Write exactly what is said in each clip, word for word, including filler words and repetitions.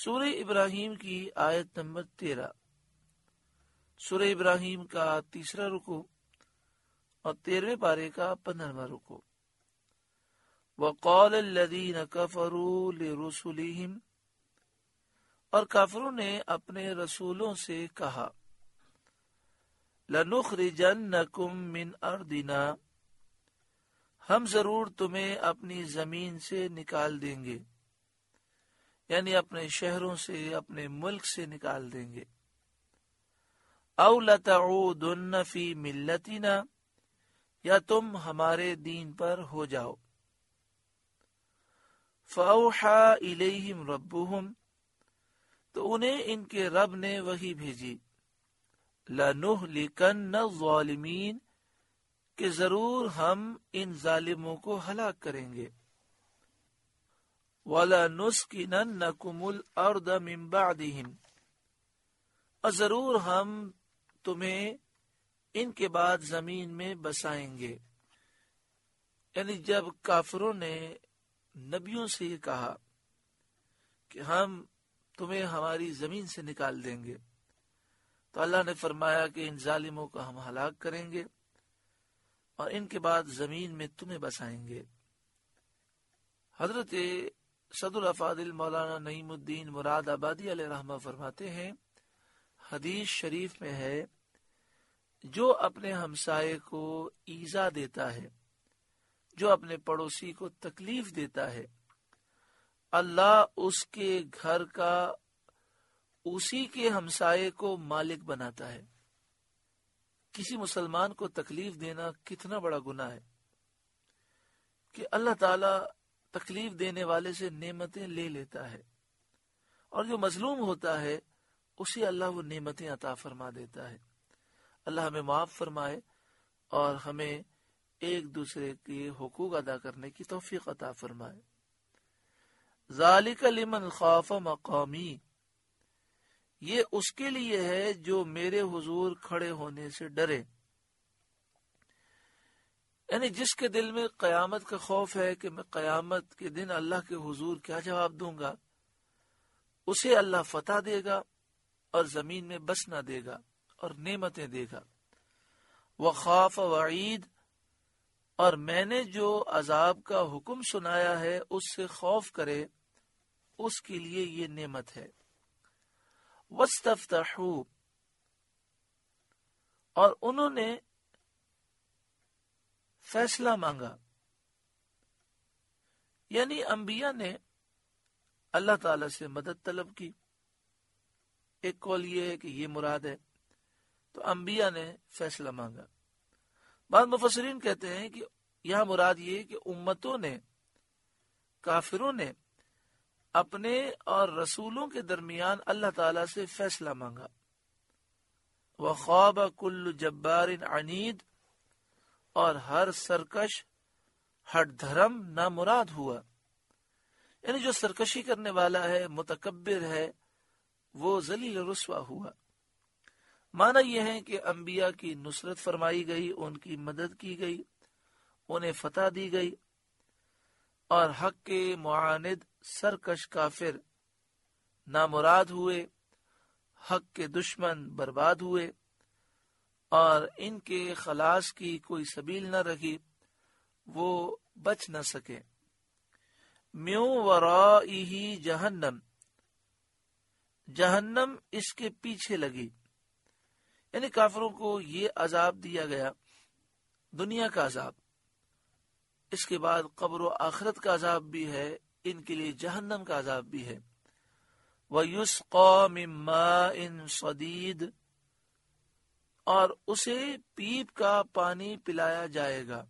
سورہ ابراہیم کی آیت نمبر تیرہ، سورہ ابراہیم کا تیسرا رکوع اور تیرہویں پارے کا پندرہواں رکوع۔ وَقَالَ الَّذِينَ كَفَرُوا لِرُسُلِهِمْ، اور کافروں نے اپنے رسولوں سے کہا، لَنُخْرِجَنَّكُمْ مِنْ أَرْضِنَا، ہم ضرور تمہیں اپنی زمین سے نکال دیں گے، یعنی اپنے شہروں سے، اپنے ملک سے نکال دیں گے۔ اَوْ لَتَعُودُنَّ فِي مِلَّتِنَا، یا تم ہمارے دین پر ہو جاؤ۔ فَأَوْحَى إِلَيْهِمْ رَبُّهُمْ، تو انہیں ان کے رب نے وحی بھیجی، لَنُهْلِكَنَّ الظَّالِمِينَ، کہ ضرور ہم ان ظالموں کو ہلاک کریں گے۔ وَلَنُسْكِنَنَّكُمُ الْأَرْضَ مِنْ بَعْدِهِمْ، اور ضرور ہم تمہیں ان کے بعد زمین میں بسائیں گے۔ یعنی جب کافروں نے نبیوں سے یہ کہا کہ ہم تمہیں ہماری زمین سے نکال دیں گے، تو اللہ نے فرمایا کہ ان ظالموں کو ہم ہلاک کریں گے اور ان کے بعد زمین میں تمہیں بسائیں گے۔ حضرت صدر الافاضل مولانا نعیم الدین مراد آبادی علیہ رحمہ فرماتے ہیں، حدیث شریف میں ہے، جو اپنے ہمسائے کو ایذا دیتا ہے، جو اپنے پڑوسی کو تکلیف دیتا ہے، اللہ اس کے گھر کا اسی کے ہمسائے کو مالک بناتا ہے۔ کسی مسلمان کو تکلیف دینا کتنا بڑا گناہ ہے کہ اللہ تعالی تکلیف دینے والے سے نعمتیں لے لیتا ہے، اور جو مظلوم ہوتا ہے اسے اللہ وہ نعمتیں عطا فرما دیتا ہے۔ اللہ ہمیں معاف فرمائے اور ہمیں ایک دوسرے کے حقوق ادا کرنے کی توفیق عطا فرمائے۔ ذالک لمن خاف مقامی، یہ اس کے لیے ہے جو میرے حضور کھڑے ہونے سے ڈرے، یعنی جس کے دل میں قیامت کا خوف ہے کہ میں قیامت کے دن اللہ کے حضور کیا جواب دوں گا، اسے اللہ فتح دے گا اور زمین میں بسنا دے گا اور نعمتیں دے گا۔ وخاف وعید، اور میں نے جو عذاب کا حکم سنایا ہے اس سے خوف کرے، اس کے لیے یہ نعمت ہے۔ وَاسْتَفْتَحُوا، اور انہوں نے فیصلہ مانگا، یعنی انبیاء نے اللہ تعالی سے مدد طلب کی۔ ایک قول یہ ہے کہ یہ مراد ہے، تو انبیاء نے فیصلہ مانگا۔ بعض مفسرین کہتے ہیں کہ یہاں مراد یہ ہے کہ امتوں نے، کافروں نے اپنے اور رسولوں کے درمیان اللہ تعالی سے فیصلہ مانگا۔ وَخَابَ كُلُّ جَبَّارٍ عَنِيدٍ، اور ہر سرکش ہٹ دھرم نامراد ہوا، یعنی جو سرکشی کرنے والا ہے، متکبر ہے، وہ ذلیل رسوا ہوا۔ معنی یہ ہے کہ انبیاء کی نصرت فرمائی گئی، ان کی مدد کی گئی، انہیں فتح دی گئی، اور حق کے معاند سرکش کافر نامراد ہوئے، حق کے دشمن برباد ہوئے، اور ان کے خلاص کی کوئی سبیل نہ رہی، وہ بچ نہ سکے۔ میوں ورائہ جہنم، جہنم اس کے پیچھے لگی، یعنی کافروں کو یہ عذاب دیا گیا، دنیا کا عذاب، اس کے بعد قبر و آخرت کا عذاب بھی ہے، ان کے لیے جہنم کا عذاب بھی ہے۔ وَيُسْقَى مِن مَّاءٍ صَدِيدٍ، اور اسے پیپ کا پانی پلایا جائے گا۔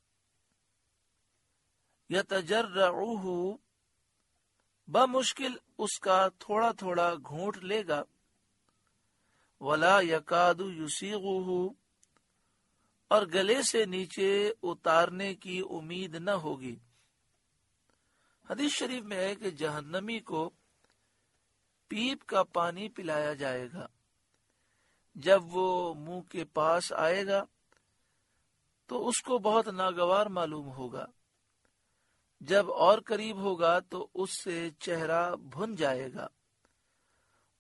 يَتَجَرَّعُهُ، بمشکل اس کا تھوڑا تھوڑا گھونٹ لے گا۔ وَلَا يَكَادُ يُسِيغُهُ، اور گلے سے نیچے اتارنے کی امید نہ ہوگی۔ حدیث شریف میں ہے کہ جہنمی کو پیپ کا پانی پلایا جائے گا، جب وہ منہ کے پاس آئے گا تو اس کو بہت ناگوار معلوم ہوگا، جب اور قریب ہوگا تو اس سے چہرہ بھن جائے گا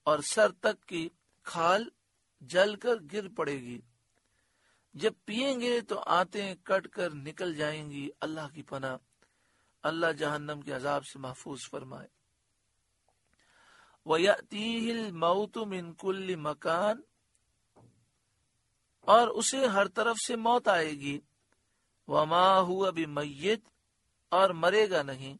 اور سر تک کی کھال جل کر گر پڑے گی. جب پیئیں گے تو آنتیں کٹ کر نکل جائیں گی. اللہ کی پناہ، اللہ جہنم کے عذاب سے محفوظ فرمائے. وَيَأْتِيهِ الْمَوْتُ مِنْ كُلِّ مَكَانٍ، اور اسے ہر طرف سے موت آئے گی. وَمَا هُوَ بِمَيِّتٍ، اور مرے گا نہیں.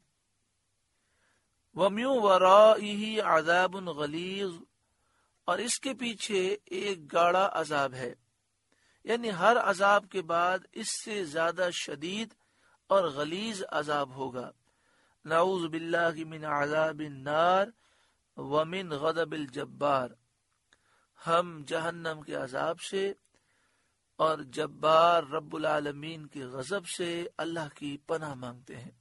وَمِن وَرَائِهِ عَذَابٌ غَلِيظٌ، اور اس کے پیچھے ایک گاڑا عذاب ہے، یعنی ہر عذاب کے بعد اس سے زیادہ شدید اور غلیظ عذاب ہوگا. نعوذ باللہ من عذاب النار ومن غضب الجبار، ہم جہنم کے عذاب سے اور جبار رب العالمین کے غضب سے اللہ کی پناہ مانگتے ہیں.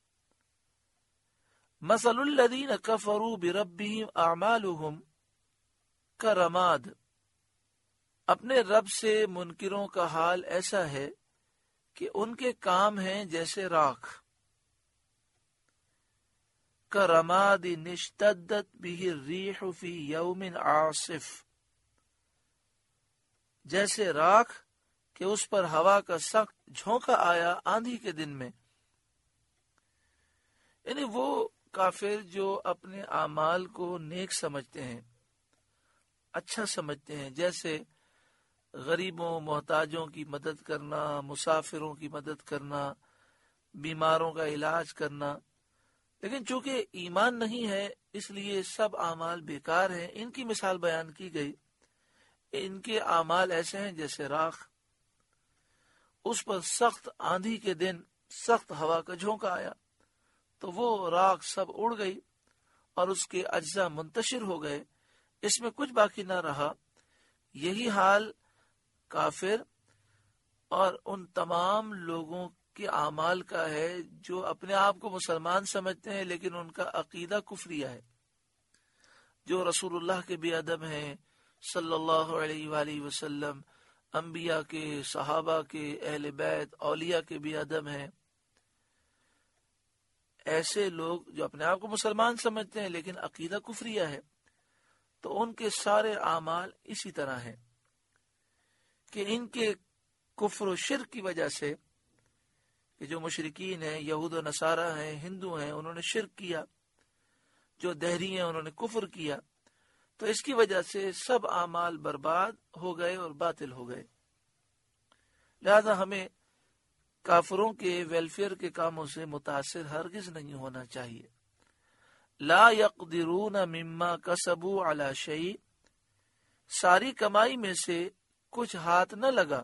مثل الذین کفروا بربہم اعمالہم کرماد، اپنے رب سے منکروں کا حال ایسا ہے کہ ان کے کام ہیں جیسے راکھ. کرماد اشتدت به الریح فی یوم عاصف، جیسے راکھ کہ اس پر ہوا کا سخت جھونکا آیا آندھی کے دن میں. یعنی وہ کافر جو اپنے اعمال کو نیک سمجھتے ہیں، اچھا سمجھتے ہیں، جیسے غریبوں محتاجوں کی مدد کرنا، مسافروں کی مدد کرنا، بیماروں کا علاج کرنا، لیکن چونکہ ایمان نہیں ہے اس لیے سب اعمال بیکار ہیں. ان کی مثال بیان کی گئی. ان کے اعمال ایسے ہیں جیسے راکھ، اس پر سخت آندھی کے دن سخت ہوا کا جھونکا آیا تو وہ راکھ سب اڑ گئی اور اس کے اجزاء منتشر ہو گئے، اس میں کچھ باقی نہ رہا. یہی حال کافر اور ان تمام لوگوں کے اعمال کا ہے جو اپنے آپ کو مسلمان سمجھتے ہیں لیکن ان کا عقیدہ کفریہ ہے، جو رسول اللہ کے بے ادب ہیں صلی اللہ علیہ وآلہ وسلم، انبیاء کے، صحابہ کے، اہل بیت، اولیاء کے بے ادب ہیں. ایسے لوگ جو اپنے آپ کو مسلمان سمجھتے ہیں لیکن عقیدہ کفریہ ہے، تو ان کے سارے اعمال اسی طرح ہیں کہ ان کے کفر و شرک کی وجہ سے، کہ جو مشرکین ہیں، یہود و نصارہ ہیں، ہندو ہیں، انہوں نے شرک کیا، جو دہری ہیں انہوں نے کفر کیا، تو اس کی وجہ سے سب اعمال برباد ہو گئے اور باطل ہو گئے. لہذا ہمیں کافروں کے ویلفیئر کے کاموں سے متاثر ہرگز نہیں ہونا چاہیے. لا یقدرون مما کسبوا علی شیء، ساری کمائی میں سے کچھ ہاتھ نہ لگا،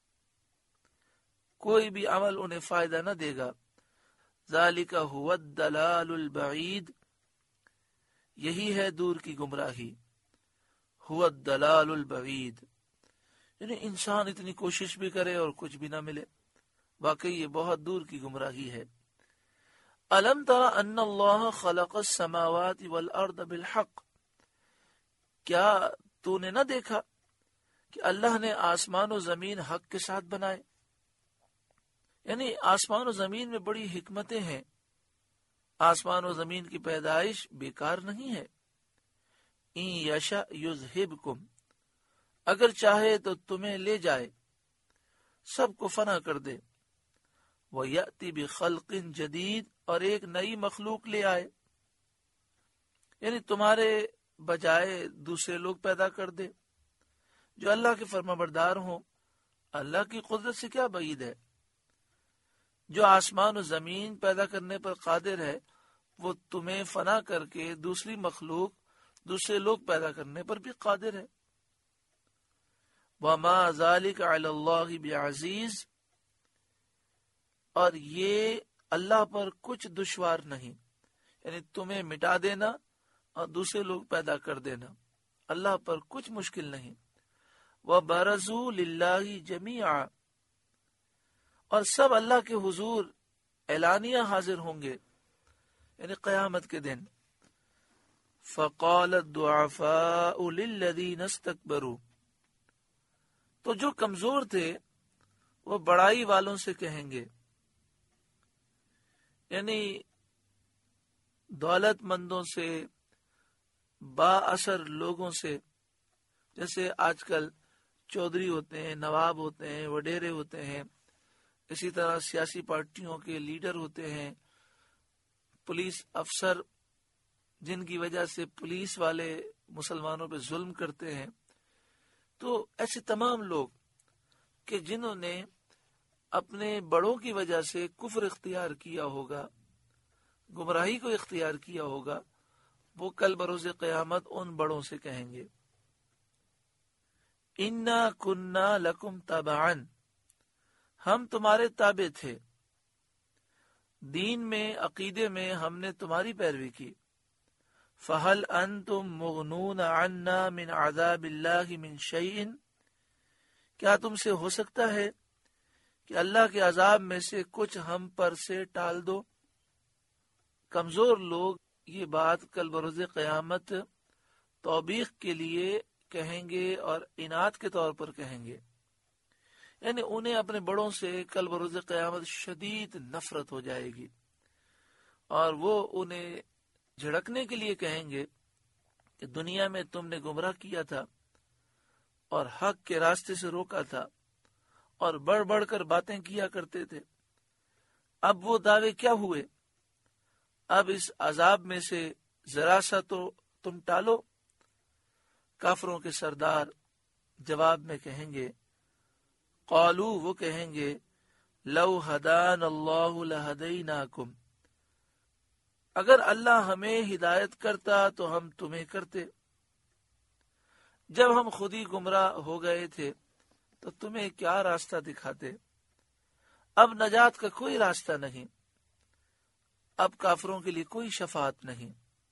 کوئی بھی عمل انہیں فائدہ نہ دے گا. ذالک هو الضلال البعید، یہی ہے دور کی گمراہی. هو الضلال البعید، یعنی انسان اتنی کوشش بھی کرے اور کچھ بھی نہ ملے، واقعی یہ بہت دور کی گمراہی ہے. الم تر ان اللہ خلق السماوات والارض بالحق، کیا تو نے نہ دیکھا کہ اللہ نے آسمان و زمین حق کے ساتھ بنائے. یعنی آسمان و زمین میں بڑی حکمتیں ہیں، آسمان و زمین کی پیدائش بیکار نہیں ہے. ان یشاء یذہبکم، اگر چاہے تو تمہیں لے جائے، سب کو فنا کر دے. وَيَأْتِ بِخَلْقٍ جَدِيدٍ، اور ایک نئی مخلوق لے آئے، یعنی تمہارے بجائے دوسرے لوگ پیدا کر دے جو اللہ کے فرما بردار ہوں. اللہ کی قدرت سے کیا بعید ہے؟ جو آسمان و زمین پیدا کرنے پر قادر ہے وہ تمہیں فنا کر کے دوسری مخلوق، دوسرے لوگ پیدا کرنے پر بھی قادر ہے. وَمَا ذَلِكَ عَلَى اللَّهِ بِعَزِيزٍ، اور یہ اللہ پر کچھ دشوار نہیں، یعنی تمہیں مٹا دینا اور دوسرے لوگ پیدا کر دینا اللہ پر کچھ مشکل نہیں. وَبَرَزُوا لِلَّهِ جَمِيعًا، اور سب اللہ کے حضور اعلانیہ حاضر ہوں گے، یعنی قیامت کے دن. فَقَالَ الضُّعَفَاءُ لِلَّذِينَ اسْتَكْبَرُوا، تو جو کمزور تھے وہ بڑائی والوں سے کہیں گے، یعنی دولت مندوں سے، با اثر لوگوں سے، جیسے آج کل چودھری ہوتے ہیں، نواب ہوتے ہیں، وڈیرے ہوتے ہیں، اسی طرح سیاسی پارٹیوں کے لیڈر ہوتے ہیں، پولیس افسر جن کی وجہ سے پولیس والے مسلمانوں پہ ظلم کرتے ہیں، تو ایسے تمام لوگ کہ جنہوں نے اپنے بڑوں کی وجہ سے کفر اختیار کیا ہوگا، گمراہی کو اختیار کیا ہوگا، وہ کل بروز قیامت ان بڑوں سے کہیں گے انا کننا لکم تبعن، ہم تمہارے تابع تھے، دین میں عقیدے میں ہم نے تمہاری پیروی کی، فہل انتم مغنون عنا من عذاب اللہ من شیء، کیا تم سے ہو سکتا ہے کہ اللہ کے عذاب میں سے کچھ ہم پر سے ٹال دو؟ کمزور لوگ یہ بات کل بروز قیامت توبیخ کے لیے کہیں گے اور انات کے طور پر کہیں گے، یعنی انہیں اپنے بڑوں سے کل بروز قیامت شدید نفرت ہو جائے گی، اور وہ انہیں جھڑکنے کے لیے کہیں گے کہ دنیا میں تم نے گمراہ کیا تھا اور حق کے راستے سے روکا تھا اور بڑھ بڑھ کر باتیں کیا کرتے تھے، اب وہ دعوے کیا ہوئے؟ اب اس عذاب میں سے ذرا سا تو تم ٹالو۔ کافروں کے سردار جواب میں کہیں گے، قالو، وہ کہیں گے، لو ہدان اللہ لہدیناکم، اگر اللہ ہمیں ہدایت کرتا تو ہم تمہیں کرتے، جب ہم خود ہی گمراہ ہو گئے تھے تو تمہیں کیا راستہ دکھاتے؟ اب نجات کا کوئی راستہ نہیں، اب کافروں کے لیے کوئی شفاعت نہیں۔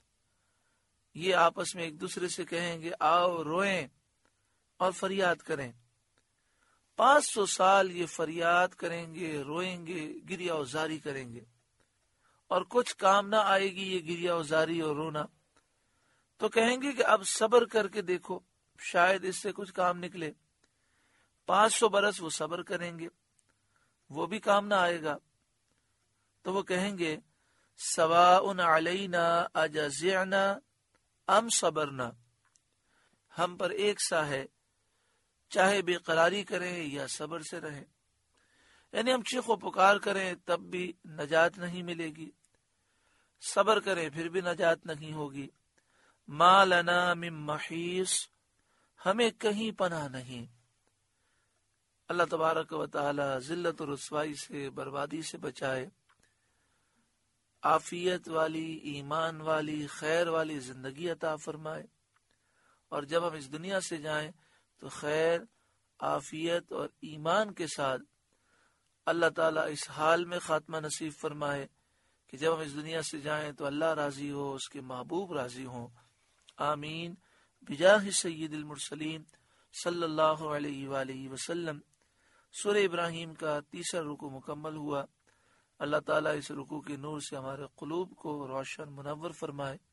یہ آپس میں ایک دوسرے سے کہیں گے، آؤ روئیں اور فریاد کریں۔ پانچ سو سال یہ فریاد کریں گے، روئیں گے، گریہ وزاری کریں گے، اور کچھ کام نہ آئے گی یہ گریہ وزاری اور رونا، تو کہیں گے کہ اب صبر کر کے دیکھو، شاید اس سے کچھ کام نکلے۔ پانچ سو برس وہ صبر کریں گے، وہ بھی کام نہ آئے گا، تو وہ کہیں گے، سواء علینا اجزعنا ام صبرنا، ہم پر ایک سا ہے، چاہے بے قراری کریں یا صبر سے رہیں، یعنی ہم چیخ و پکار کریں تب بھی نجات نہیں ملے گی، صبر کریں پھر بھی نجات نہیں ہوگی۔ ما لنا من محیص، ہمیں کہیں پناہ نہیں۔ اللہ تبارک و تعالی ذلت و رسوائی سے، بربادی سے بچائے، عافیت والی، ایمان والی، خیر والی زندگی عطا فرمائے، اور جب ہم اس دنیا سے جائیں تو خیر، عافیت اور ایمان کے ساتھ اللہ تعالیٰ اس حال میں خاتمہ نصیب فرمائے کہ جب ہم اس دنیا سے جائیں تو اللہ راضی ہو، اس کے محبوب راضی ہوں۔ آمین بجاہ سید المرسلین صلی اللہ علیہ وآلہ وسلم۔ سورہ ابراہیم کا تیسرا رکوع مکمل ہوا۔ اللہ تعالیٰ اس رکوع کے نور سے ہمارے قلوب کو روشن منور فرمائے۔